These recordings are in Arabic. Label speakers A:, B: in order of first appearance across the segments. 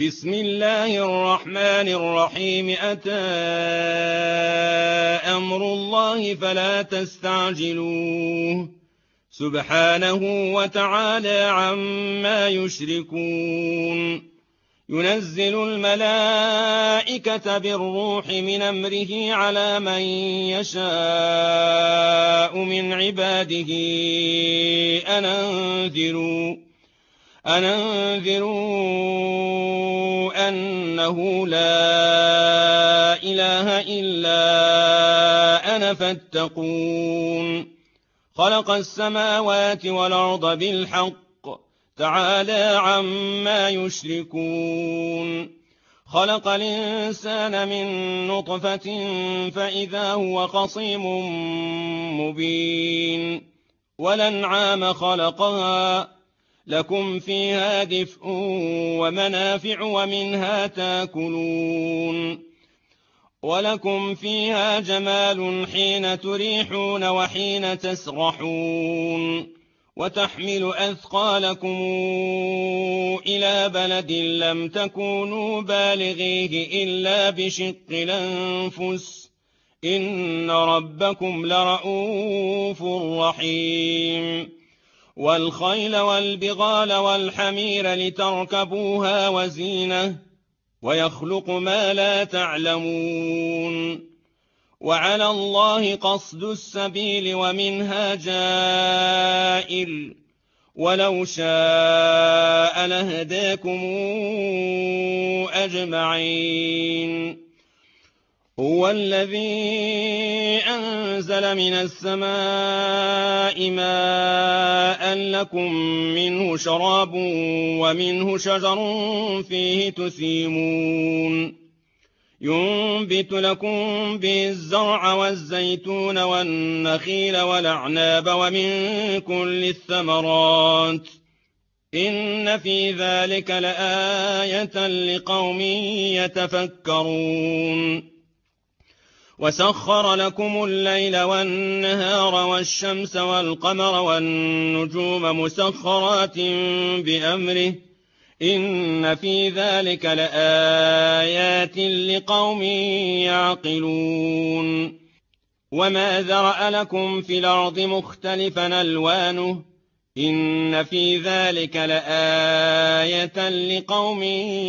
A: بسم الله الرحمن الرحيم. أتى أمر الله فلا تستعجلوه سبحانه وتعالى عما يشركون. ينزل الملائكة بالروح من أمره على من يشاء من عباده أن أنذروا أنه لا إله إلا أنا فاتقون. خلق السماوات والأرض بالحق تعالى عما يشركون. خلق الإنسان من نطفة فإذا هو خصيم مبين. والأنعام خلقها لكم فيها دفء ومنافع ومنها تاكلون. ولكم فيها جمال حين تريحون وحين تسرحون. وتحمل أثقالكم إلى بلد لم تكونوا بالغيه إلا بشق الأنفس إن ربكم لرءوف رحيم. والخيل والبغال والحمير لتركبوها وزينة ويخلق ما لا تعلمون. وعلى الله قصد السبيل ومنها جائر ولو شاء لهداكم أجمعين. هو الذي أنزل من السماء ماء لكم منه شراب ومنه شجر فيه تسيمون. ينبت لكم به الزرع والزيتون والنخيل والأعناب ومن كل الثمرات إن في ذلك لآية لقوم يتفكرون. وسخر لكم الليل والنهار والشمس والقمر والنجوم مسخرات بأمره إن في ذلك لآيات لقوم يعقلون. وما ذرأ لكم في الأرض مختلفا ألوانه إن في ذلك لآية لقوم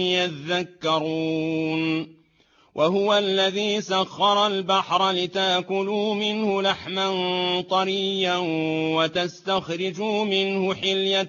A: يذكرون. وهو الذي سخر البحر لتاكلوا منه لحما طريا وتستخرجوا منه حلية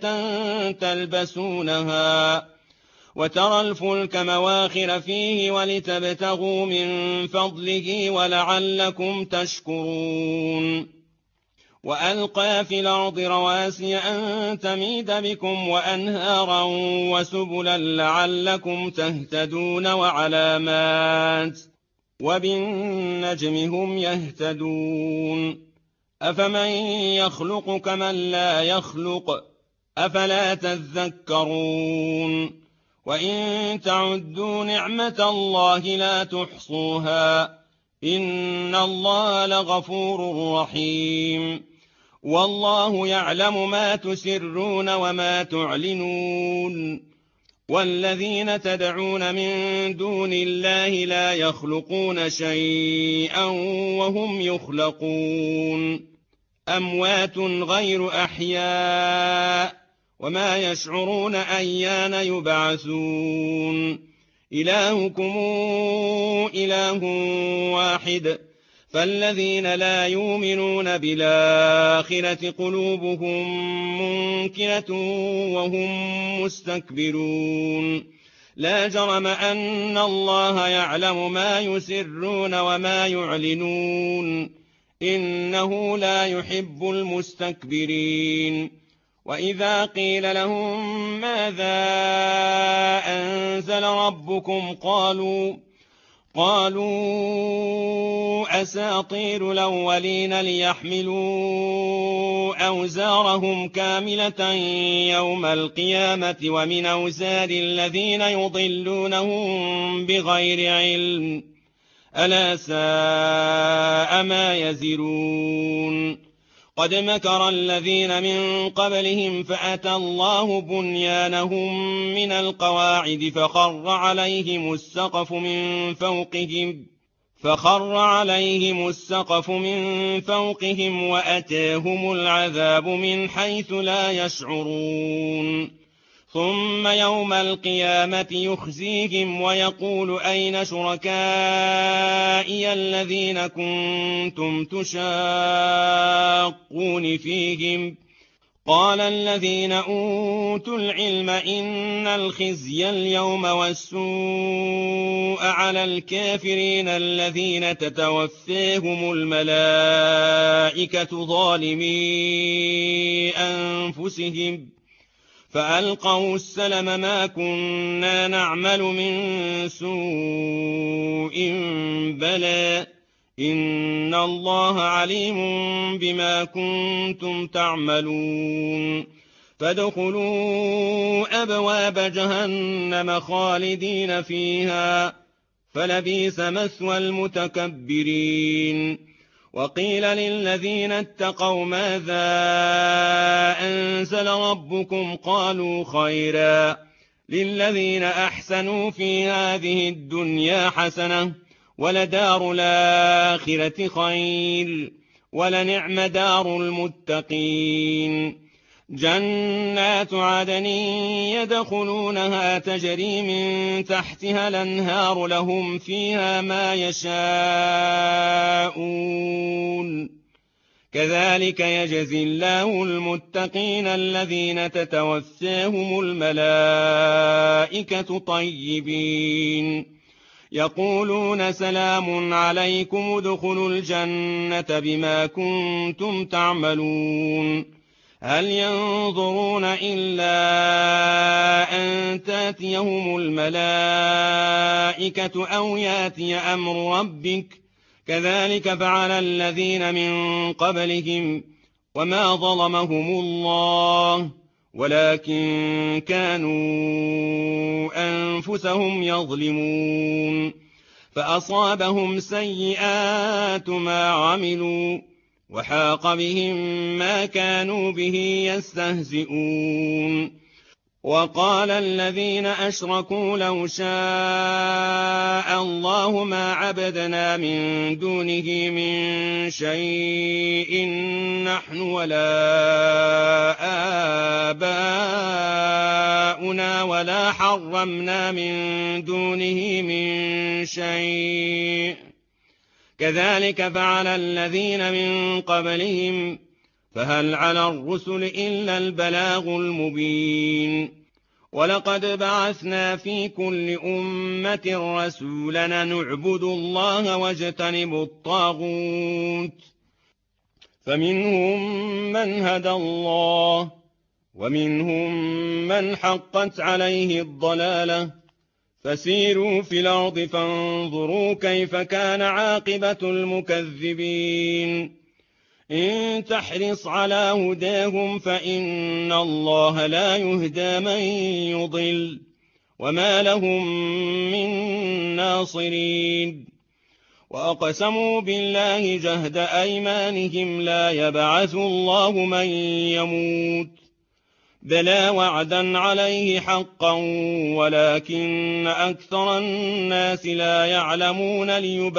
A: تلبسونها وترى الفلك مواخر فيه ولتبتغوا من فضله ولعلكم تشكرون. وألقى في الأرض رواسي أن تميد بكم وأنهارا وسبلا لعلكم تهتدون وعلامات وبالنجم هم يهتدون. أفمن يخلق كمن لا يخلق أفلا تذكرون. وإن تعدوا نعمة الله لا تحصوها إن الله لغفور رحيم. والله يعلم ما تسرون وما تعلنون. والذين تدعون من دون الله لا يخلقون شيئا وهم يخلقون. أموات غير أحياء وما يشعرون أيان يبعثون. إلهكم إله واحد فالذين لا يؤمنون بالآخرة قلوبهم منكرة وهم مستكبرون. لا جرم أن الله يعلم ما يسرون وما يعلنون إنه لا يحب المستكبرين. وإذا قيل لهم ماذا أنزل ربكم قالوا أساطير الأولين ليحملوا أوزارهم كاملة يوم القيامة ومن أوزار الذين يضلونهم بغير علم ألا ساء ما يزرون. قد مكر الذين من قبلهم فأتى الله بنيانهم من القواعد فخر عليهم السقف من فوقهم وأتاهم العذاب من حيث لا يشعرون ثم يوم القيامة يخزيهم ويقول أين شركائي الذين كنتم تشاقون فيهم قال الذين أوتوا العلم إن الخزي اليوم والسوء على الكافرين الذين تتوفاهم الملائكة ظالمي أنفسهم فألقوا السلم ما كنا نعمل من سوء بلى إن الله عليم بما كنتم تعملون فادخلوا أبواب جهنم خالدين فيها فلبئس مثوى المتكبرين وقيل للذين اتقوا ماذا أنزل ربكم قالوا خيرا للذين أحسنوا في هذه الدنيا حسنة ولدار الآخرة خير ولنعم دار المتقين جنات عدن يدخلونها تجري من تحتها الأنهار لهم فيها ما يشاءون كذلك يجزي الله المتقين الذين تتوفاهم الملائكة طيبين يقولون سلام عليكم ادخلوا الجنة بما كنتم تعملون هل ينظرون إلا أن تأتيهم الملائكة أو يأتي أمر ربك كذلك فعل الذين من قبلهم وما ظلمهم الله ولكن كانوا أنفسهم يظلمون فأصابهم سيئات ما عملوا وحاق بهم ما كانوا به يستهزئون وقال الذين أشركوا لو شاء الله ما عبدنا من دونه من شيء نحن ولا آباؤنا ولا حرمنا من دونه من شيء كذلك فعل الذين من قبلهم فهل على الرسل إلا البلاغ المبين ولقد بعثنا في كل أمة رسولا نعبد الله واجتنب الطاغوت فمنهم من هدى الله ومنهم من حقت عليه الضلالة فسيروا في الأرض فانظروا كيف كان عاقبة المكذبين إن تحرص على هداهم فإن الله لا يهدى من يضل وما لهم من ناصرين وأقسموا بالله جهد أيمانهم لا يبعث الله من يموت بلى وعدا عليه حقا ولكن أكثر الناس لا يعلمون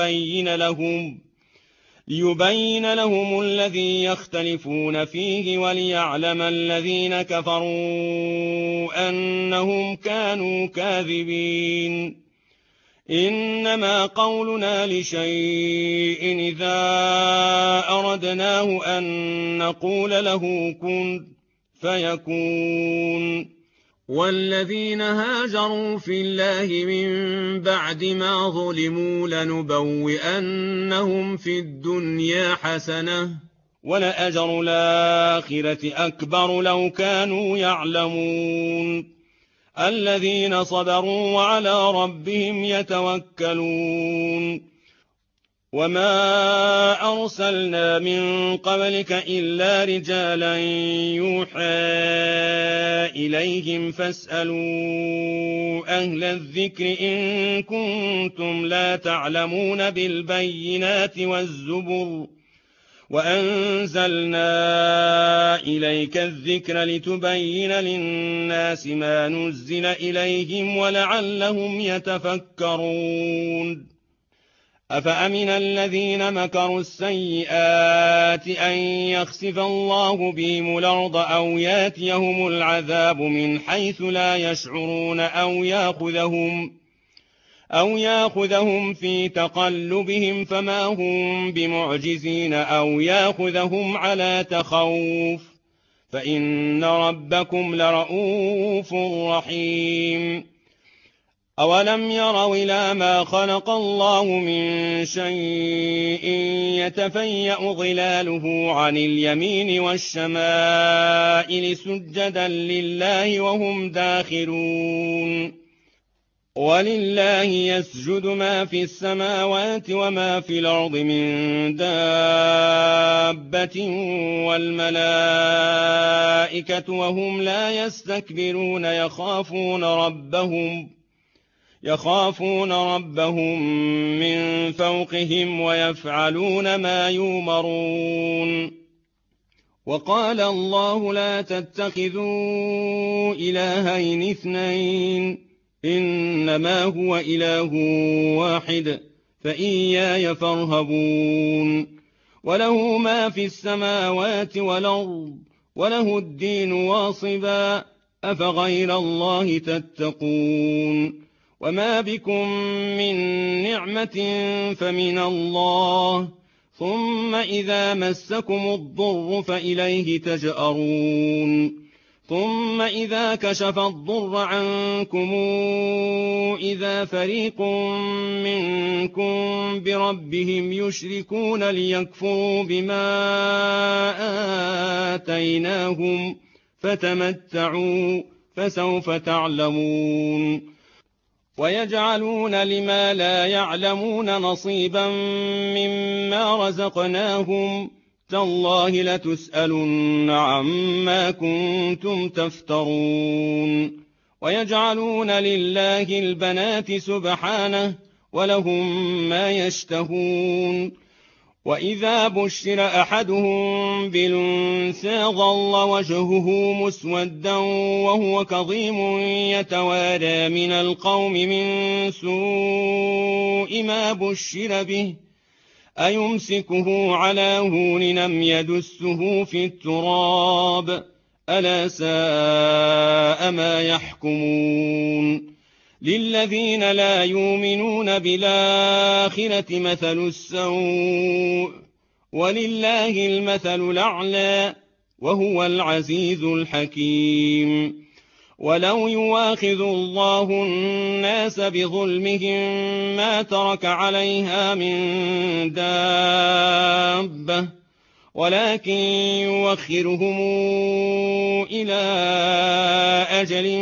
A: ليبين لهم الذي يختلفون فيه وليعلم الذين كفروا أنهم كانوا كاذبين إنما قولنا لشيء إذا أردناه أن نقول له كن فيكون والذين هاجروا في الله من بعد ما ظلموا لنبوئنهم في الدنيا حسنة ولأجر الآخرة أكبر لو كانوا يعلمون الذين صبروا وعلى ربهم يتوكلون وما أرسلنا من قبلك إلا رجالا يوحى إليهم فاسألوا أهل الذكر إن كنتم لا تعلمون بالبينات وأنزلنا إليك الذكر لتبين للناس ما نزل إليهم ولعلهم يتفكرون أفأمن الذين مكروا السيئات أن يخسف الله بهم الأرض أو ياتيهم العذاب من حيث لا يشعرون أو ياخذهم في تقلبهم فما هم بمعجزين أو ياخذهم على تخوف فإن ربكم لرءوف رحيم أولم يروا إلى ما خلق الله من شيء يتفيأ ظلاله عن اليمين والشمائل سجدا لله وهم داخرون ولله يسجد ما في السماوات وما في الأرض من دابة والملائكة وهم لا يستكبرون يخافون ربهم من فوقهم ويفعلون ما يؤمرون وقال الله لا تتخذوا إلهين اثنين إنما هو إله واحد فإياي فارهبون وله ما في السماوات والأرض وله الدين واصبا أفغير الله تتقون وما بكم من نعمة فمن الله ثم إذا مسكم الضر فإليه تجأرون ثم إذا كشف الضر عنكم إذا فريق منكم بربهم يشركون ليكفروا بما آتيناهم فتمتعوا فسوف تعلمون ويجعلون لما لا يعلمون نصيبا مما رزقناهم تالله لتسألن عما كنتم تفترون ويجعلون لله البنات سبحانه ولهم ما يشتهون وإذا بشر أحدهم بالأنثى ظل وجهه مسودا وهو كظيم يتوارى من القوم من سوء ما بشر به أيمسكه على هون أم يدسه في التراب ألا ساء ما يحكمون للذين لا يؤمنون بالآخرة مثل السوء ولله المثل الأعلى وهو العزيز الحكيم ولو يواخذ الله الناس بظلمهم ما ترك عليها من دابة ولكن يوخرهم إلى أجل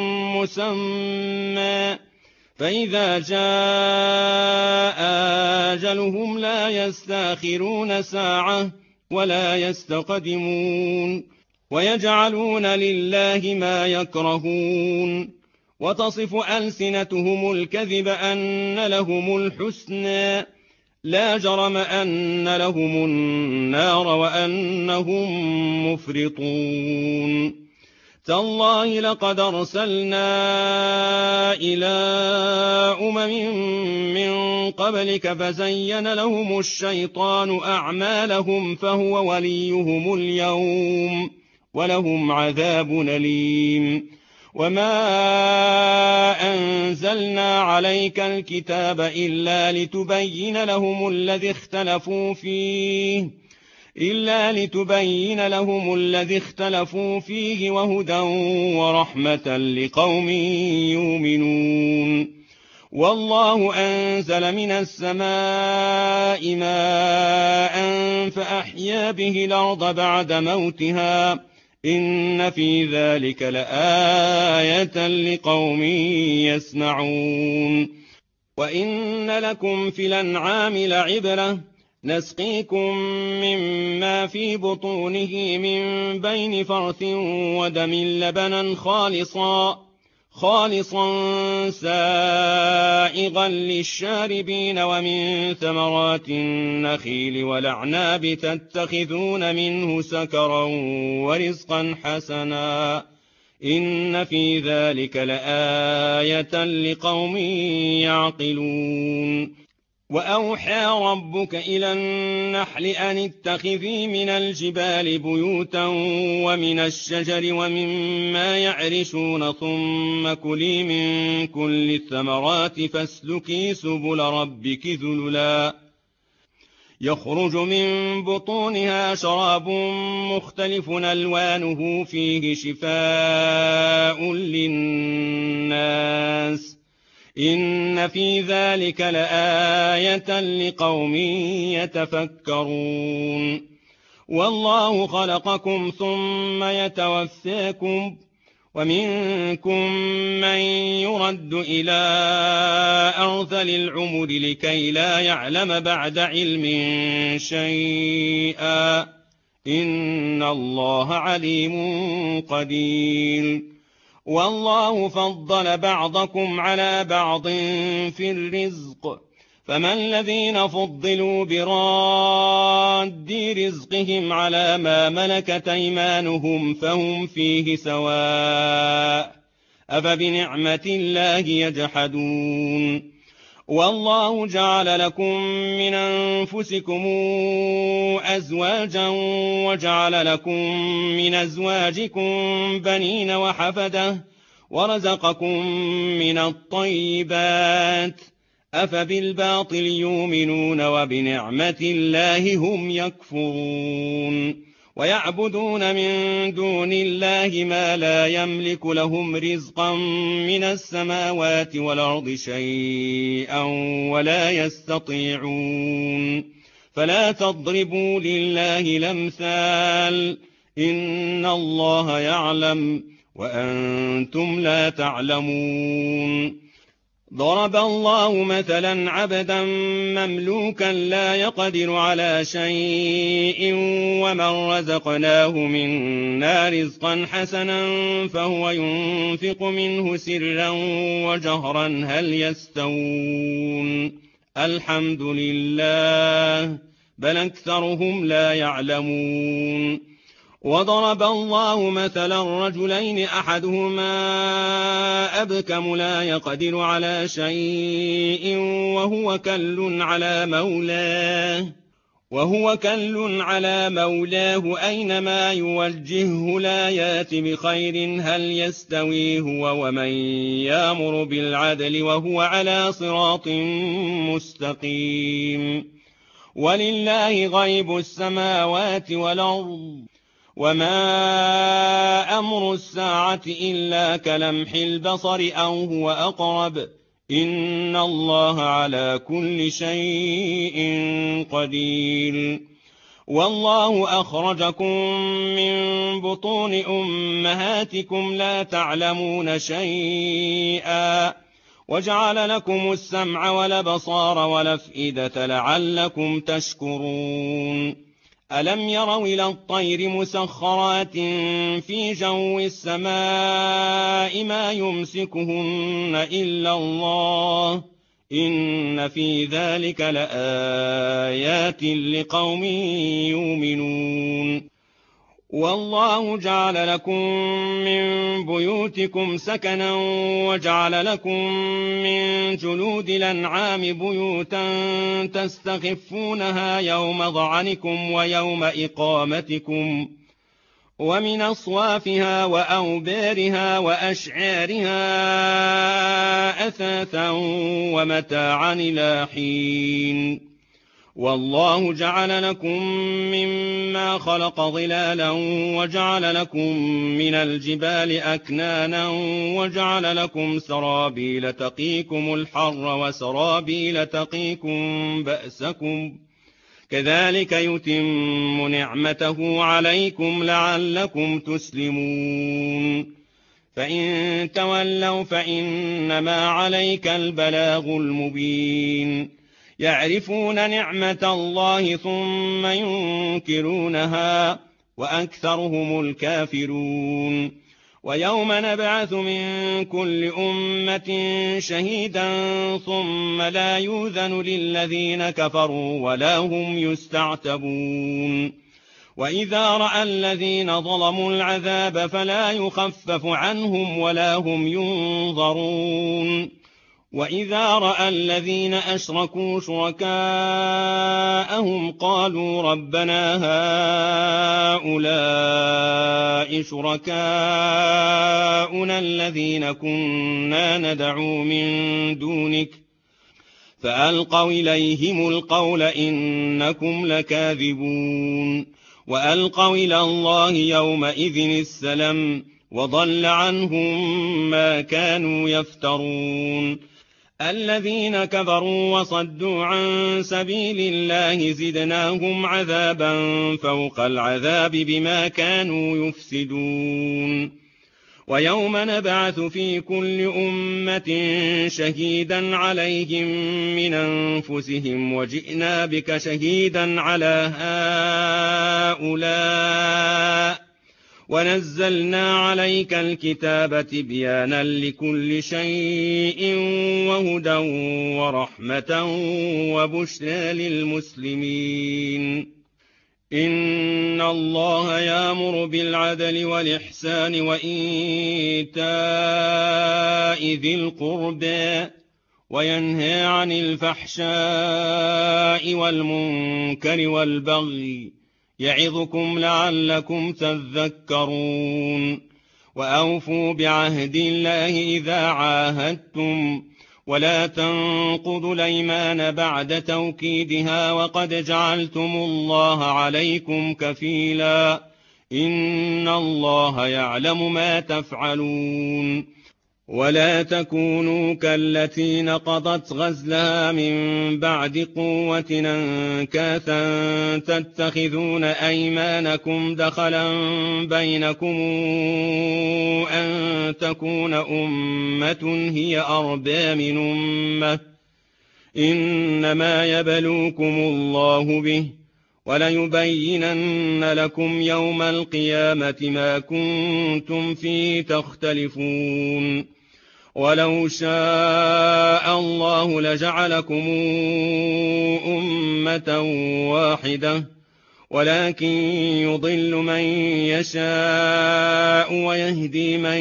A: مسمى فإذا جاء أجلهم لا يستأخرون ساعة ولا يستقدمون ويجعلون لله ما يكرهون وتصف ألسنتهم الكذب أن لهم الحسنى لا جرم أن لهم النار وأنهم مفرطون تالله لقد أرسلنا إلى من قبلك فزين لهم الشيطان أعمالهم فهو وليهم اليوم ولهم عذاب أليم وما أنزلنا عليك الكتاب إلا لتبين لهم الذي اختلفوا فيه وهدى ورحمة لقوم يؤمنون والله أنزل من السماء ماء فأحيا به الأرض بعد موتها إن في ذلك لآية لقوم يسمعون وإن لكم في الأنعام لعبرة نسقيكم مما في بطونه من بين فرث ودم لبنا خالصا سائغا للشاربين ومن ثمرات النخيل والأعناب تتخذون منه سكرا ورزقا حسنا إن في ذلك لآية لقوم يعقلون وأوحى ربك إلى النحل أن اتخذي من الجبال بيوتا ومن الشجر ومما يعرشون ثم كلي من كل الثمرات فاسلكي سبل ربك ذللا يخرج من بطونها شراب مختلف ألوانه فيه شفاء للناس إن في ذلك لآية لقوم يتفكرون والله خلقكم ثم يتوفاكم ومنكم من يرد إلى أرذل العمر لكي لا يعلم بعد علم شيئا إن الله عليم قدير والله فضل بعضكم على بعض في الرزق فما الذين فضلوا براد رزقهم على ما ملكت أيمانهم فهم فيه سواء أفبنعمة الله يجحدون والله جعل لكم من أنفسكم أزواجا وجعل لكم من أزواجكم بنين وحفدة ورزقكم من الطيبات أفبالباطل يؤمنون وبنعمة الله هم يكفرون ويعبدون من دون الله ما لا يملك لهم رزقا من السماوات والأرض شيئا ولا يستطيعون فلا تضربوا لله الأمثال إن الله يعلم وأنتم لا تعلمون ضرب الله مثلا عبدا مملوكا لا يقدر على شيء ومن رزقناه منا رزقا حسنا فهو ينفق منه سرا وجهرا هل يستوون الحمد لله بل أكثرهم لا يعلمون وضرب الله مثلا رجلين أحدهما أبكم لا يقدر على شيء وهو كل على مولاه أينما يوجهه لا يات بخير هل يستوي هو ومن يأمر بالعدل وهو على صراط مستقيم ولله غيب السماوات والأرض وما أمر الساعة إلا كلمح البصر أو هو أقرب إن الله على كل شيء قدير والله أخرجكم من بطون أمهاتكم لا تعلمون شيئا وجعل لكم السمع والأبصار والأفئدة لعلكم تشكرون ألم يروا إلى الطير مسخرات في جو السماء ما يمسكهن إلا الله إن في ذلك لآيات لقوم يؤمنون والله جعل لكم من بيوتكم سكنا وجعل لكم من جلود الأنعام بيوتا تستخفونها يوم ضعنكم ويوم إقامتكم ومن أصوافها وأوبارها وأشعارها أثاثا ومتاعا إلى حين والله جعل لكم مما خلق ظلالا وجعل لكم من الجبال أكنانا وجعل لكم سرابيل تقيكم الحر وسرابيل تقيكم بأسكم كذلك يتم نعمته عليكم لعلكم تسلمون فإن تولوا فإنما عليك البلاغ المبين يعرفون نعمة الله ثم ينكرونها وأكثرهم الكافرون ويوم نبعث من كل أمة شهيدا ثم لا يؤذن للذين كفروا ولا هم يستعتبون وإذا رأى الذين ظلموا العذاب فلا يخفف عنهم ولا هم ينظرون وإذا رأى الذين أشركوا شركاءهم قالوا ربنا هؤلاء شركاؤنا الذين كنا ندعو من دونك فألقوا إليهم القول إنكم لكاذبون وألقوا إلى الله يومئذ السلم وضل عنهم ما كانوا يفترون الذين كفروا وصدوا عن سبيل الله زدناهم عذابا فوق العذاب بما كانوا يفسدون ويوم نبعث في كل أمة شهيدا عليهم من أنفسهم وجئنا بك شهيدا على هؤلاء ونزلنا عليك الكتاب تبيانا لكل شيء وهدى ورحمة وبشرى للمسلمين إن الله يأمر بالعدل والإحسان وإيتاء ذي القربى وينهى عن الفحشاء والمنكر والبغي يعظكم لعلكم تذكرون وأوفوا بعهد الله إذا عاهدتم ولا تنقضوا الأيمان بعد توكيدها وقد جعلتم الله عليكم كفيلا إن الله يعلم ما تفعلون ولا تكونوا كالتي نقضت غزلها من بعد قوة أنكاثا تتخذون أيمانكم دخلا بينكم أن تكون أمة هي أربى من أمة إنما يبلوكم الله به وليبينن لكم يوم القيامة ما كنتم فيه تختلفون ولو شاء الله لجعلكم أمة واحدة ولكن يضل من يشاء ويهدي من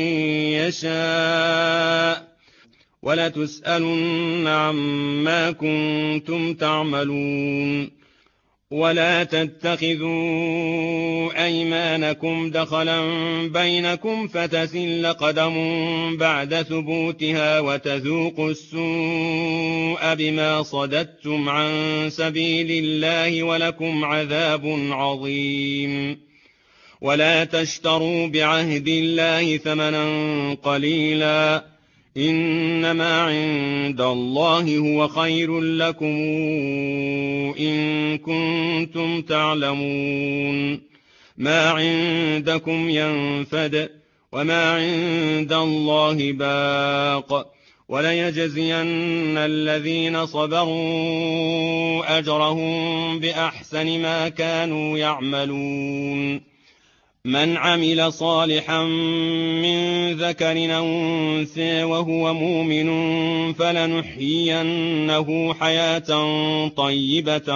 A: يشاء ولتسألن عما كنتم تعملون ولا تتخذوا أيمانكم دخلا بينكم فتزل قدم بعد ثبوتها وتذوقوا السوء بما صددتم عن سبيل الله ولكم عذاب عظيم ولا تشتروا بعهد الله ثمنا قليلا إنما عند الله هو خير لكم إن كنتم تعلمون ما عندكم ينفد وما عند الله باق وليجزين الذين صبروا أجرهم بأحسن ما كانوا يعملون من عمل صالحا من ذكر أو أنثى وهو مؤمن فلنحيينه حياة طيبة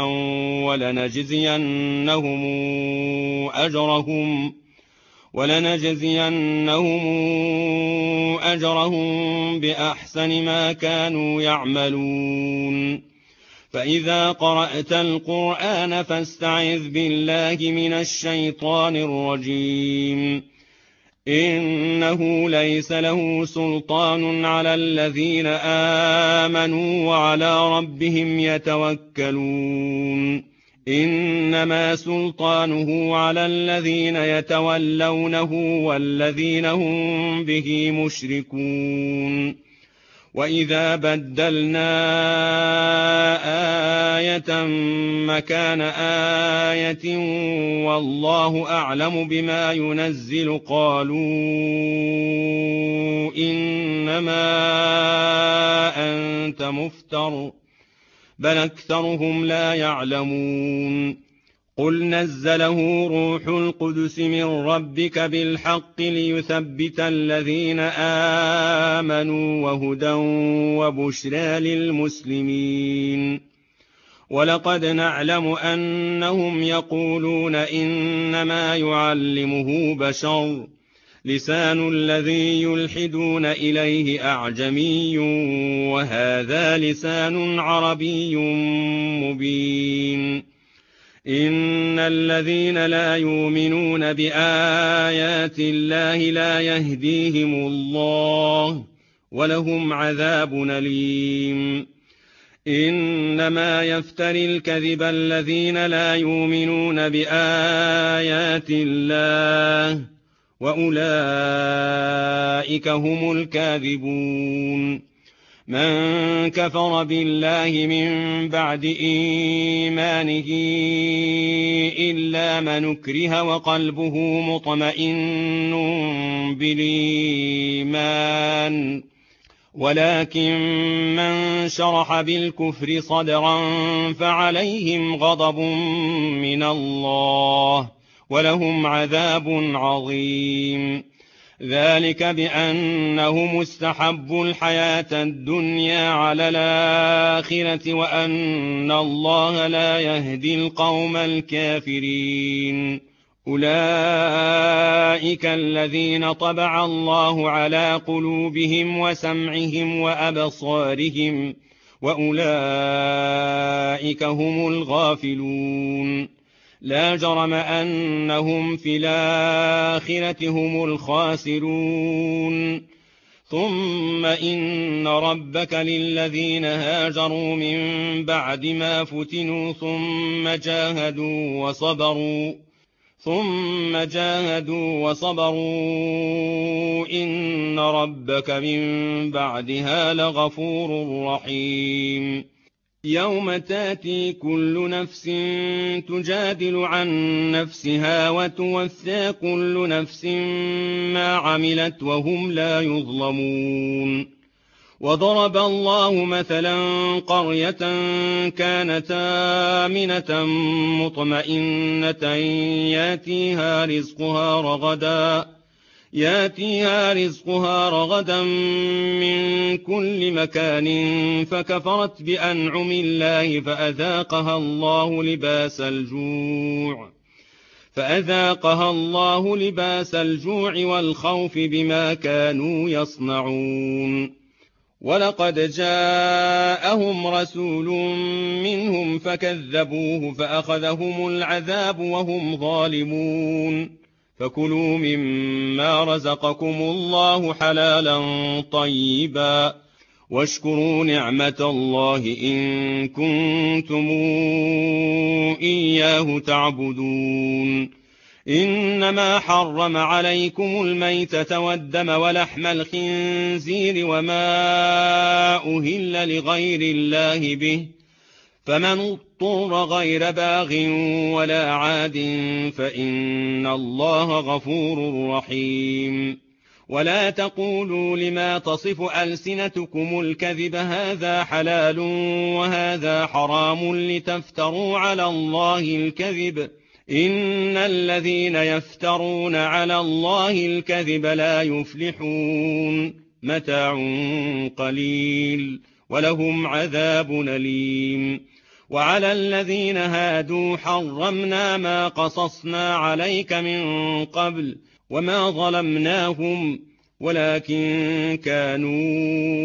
A: ولنجزينهم أجرهم بأحسن ما كانوا يعملون فإذا قرأت القرآن فاستعذ بالله من الشيطان الرجيم إنه ليس له سلطان على الذين آمنوا وعلى ربهم يتوكلون إنما سلطانه على الذين يتولونه والذين هم به مشركون وإذا بدلنا آية مكان آية والله أعلم بما ينزل قالوا إنما أنت مفتر بل أكثرهم لا يعلمون قل نزله روح القدس من ربك بالحق ليثبت الذين آمنوا وهدى وبشرى للمسلمين. ولقد نعلم أنهم يقولون إنما يعلمه بشر، لسان الذي يلحدون إليه أعجمي وهذا لسان عربي مبين. إن الذين لا يؤمنون بآيات الله لا يهديهم الله ولهم عذاب أليم. إنما يفتري الكذب الذين لا يؤمنون بآيات الله وأولئك هم الكاذبون. من كفر بالله من بعد إيمانه إلا من أكره وقلبه مطمئن بالإيمان، ولكن من شرح بالكفر صدرا فعليهم غضب من الله ولهم عذاب عظيم. ذلك بأنهم استحبوا الحياة الدنيا على الآخرة وأن الله لا يهدي القوم الكافرين. أولئك الذين طبع الله على قلوبهم وسمعهم وأبصارهم وأولئك هم الغافلون. لا جرم أنهم في الآخرة هم الخاسرون. ثم إن ربك للذين هاجروا من بعد ما فتنوا ثم جاهدوا وصبروا إن ربك من بعدها لغفور رحيم. يوم تاتي كل نفس تجادل عن نفسها وتوفى كل نفس ما عملت وهم لا يظلمون. وضرب الله مثلا قرية كانت آمنة مطمئنة ياتيها رزقها رغدا من كل مكان فكفرت بأنعم الله فأذاقها الله لباس الجوع والخوف بما كانوا يصنعون. ولقد جاءهم رسول منهم فكذبوه فأخذهم العذاب وهم ظالمون. فكلوا مما رزقكم الله حلالا طيبا واشكروا نعمة الله إن كنتم إياه تعبدون. إنما حرم عليكم الميتة والدم ولحم الخنزير وما أهل لغير الله به، فمن اضطر غير باغ ولا عاد فإن الله غفور رحيم. ولا تقولوا لما تصف ألسنتكم الكذب هذا حلال وهذا حرام لتفتروا على الله الكذب، إن الذين يفترون على الله الكذب لا يفلحون. متاع قليل ولهم عذاب أليم. وعلى الذين هادوا حرمنا ما قصصنا عليك من قبل وما ظلمناهم ولكن كانوا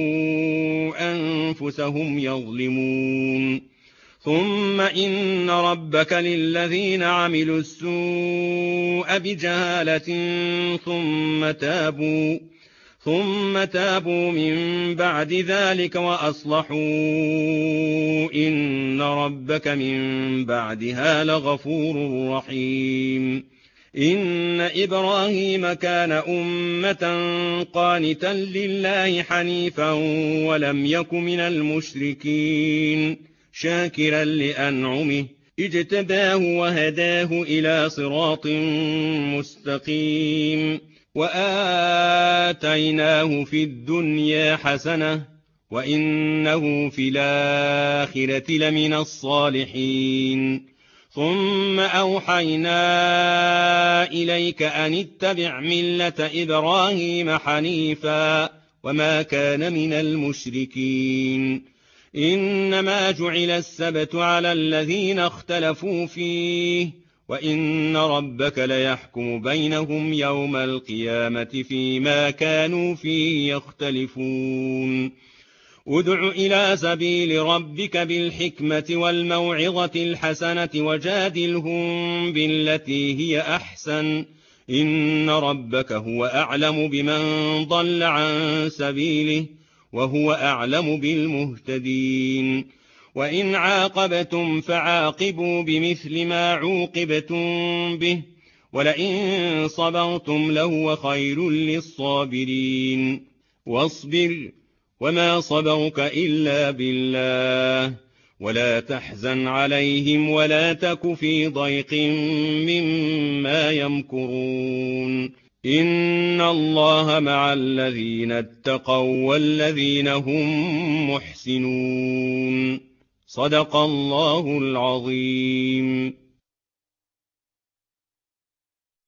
A: أنفسهم يظلمون. ثم إن ربك للذين عملوا السوء بجهالة ثم تابوا من بعد ذلك وأصلحوا إن ربك من بعدها لغفور رحيم. إن إبراهيم كان أمة قانتا لله حنيفا ولم يك من المشركين، شاكرا لأنعمه اجتباه وهداه إلى صراط مستقيم. وآتيناه في الدنيا حسنة وإنه في الآخرة لمن الصالحين. ثم أوحينا إليك أن اتبع ملة إبراهيم حنيفا وما كان من المشركين إنما جعل السبت على الذين اختلفوا فيه وإن ربك ليحكم بينهم يوم القيامة فيما كانوا فيه يختلفون ادع إلى سبيل ربك بالحكمة والموعظة الحسنة وجادلهم بالتي هي أحسن إن ربك هو أعلم بمن ضل عن سبيله وهو أعلم بالمهتدين وإن عاقبتم فعاقبوا بمثل ما عوقبتم به ولئن صبرتم لهو خير للصابرين واصبر وما صبرك إلا بالله ولا تحزن عليهم ولا تك في ضيق مما يمكرون إن الله مع الذين اتقوا والذين هم محسنون صدق الله العظيم.